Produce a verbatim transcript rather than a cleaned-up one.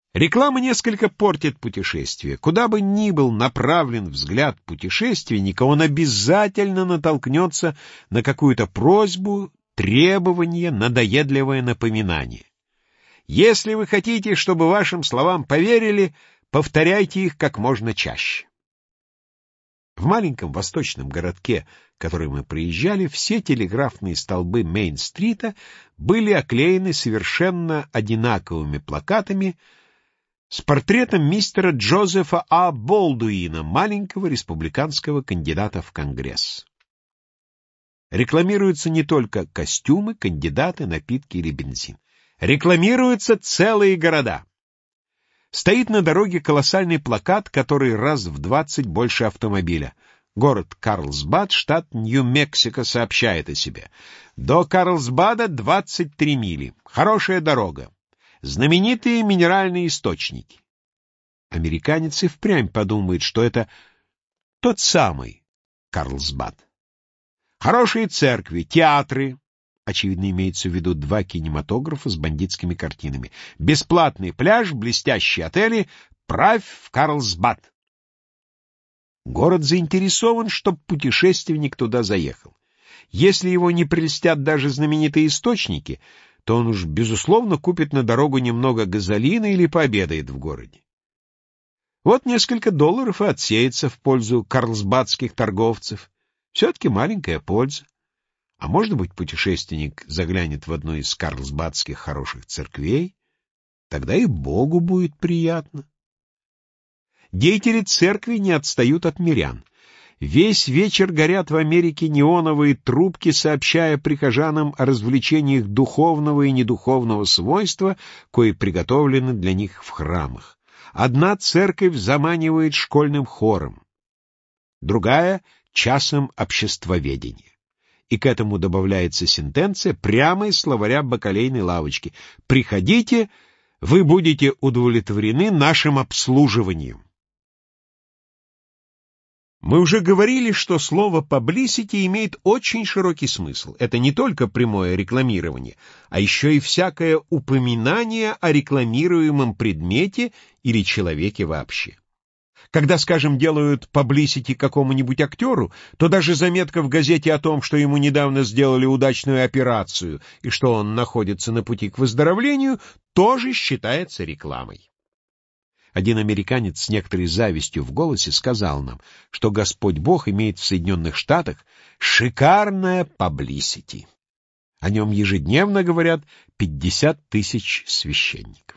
Реклама несколько портит путешествие. Куда бы ни был направлен взгляд путешественника, он обязательно натолкнется на какую-то просьбу, требование, надоедливое напоминание. Если вы хотите, чтобы вашим словам поверили, повторяйте их как можно чаще. В маленьком восточном городке, который мы проезжали, все телеграфные столбы Мейн-стрита были оклеены совершенно одинаковыми плакатами с портретом мистера Джозефа А. Болдуина, маленького республиканского кандидата в Конгресс. Рекламируются не только костюмы, кандидаты, напитки или бензин. Рекламируются целые города. Стоит на дороге колоссальный плакат, который раз в двадцать больше автомобиля. Город Карлсбад, штат Нью-Мексико, сообщает о себе. До Карлсбада двадцать три мили. Хорошая дорога. Знаменитые минеральные источники. Американец и впрямь подумает, что это тот самый Карлсбад. Хорошие церкви, театры. Очевидно, имеется в виду два кинематографа с бандитскими картинами. Бесплатный пляж, блестящие отели. Правь в Карлсбад. Город заинтересован, чтобы путешественник туда заехал. Если его не прельстят даже знаменитые источники, то он уж, безусловно, купит на дорогу немного газолина или пообедает в городе. Вот несколько долларов и отсеется в пользу карлсбадских торговцев. Все-таки маленькая польза. А может быть, путешественник заглянет в одну из карлсбадских хороших церквей? Тогда и Богу будет приятно. Деятели церкви не отстают от мирян. Весь вечер горят в Америке неоновые трубки, сообщая прихожанам о развлечениях духовного и недуховного свойства, кои приготовлены для них в храмах. Одна церковь заманивает школьным хором, другая — часом обществоведения. И к этому добавляется сентенция прямо из словаря бакалейной лавочки: «Приходите, вы будете удовлетворены нашим обслуживанием». Мы уже говорили, что слово «publicity» имеет очень широкий смысл. Это не только прямое рекламирование, а еще и всякое упоминание о рекламируемом предмете или человеке вообще. Когда, скажем, делают publicity какому-нибудь актеру, то даже заметка в газете о том, что ему недавно сделали удачную операцию и что он находится на пути к выздоровлению, тоже считается рекламой. Один американец с некоторой завистью в голосе сказал нам, что Господь Бог имеет в Соединенных Штатах шикарное паблисити. О нем ежедневно говорят пятьдесят тысяч священников.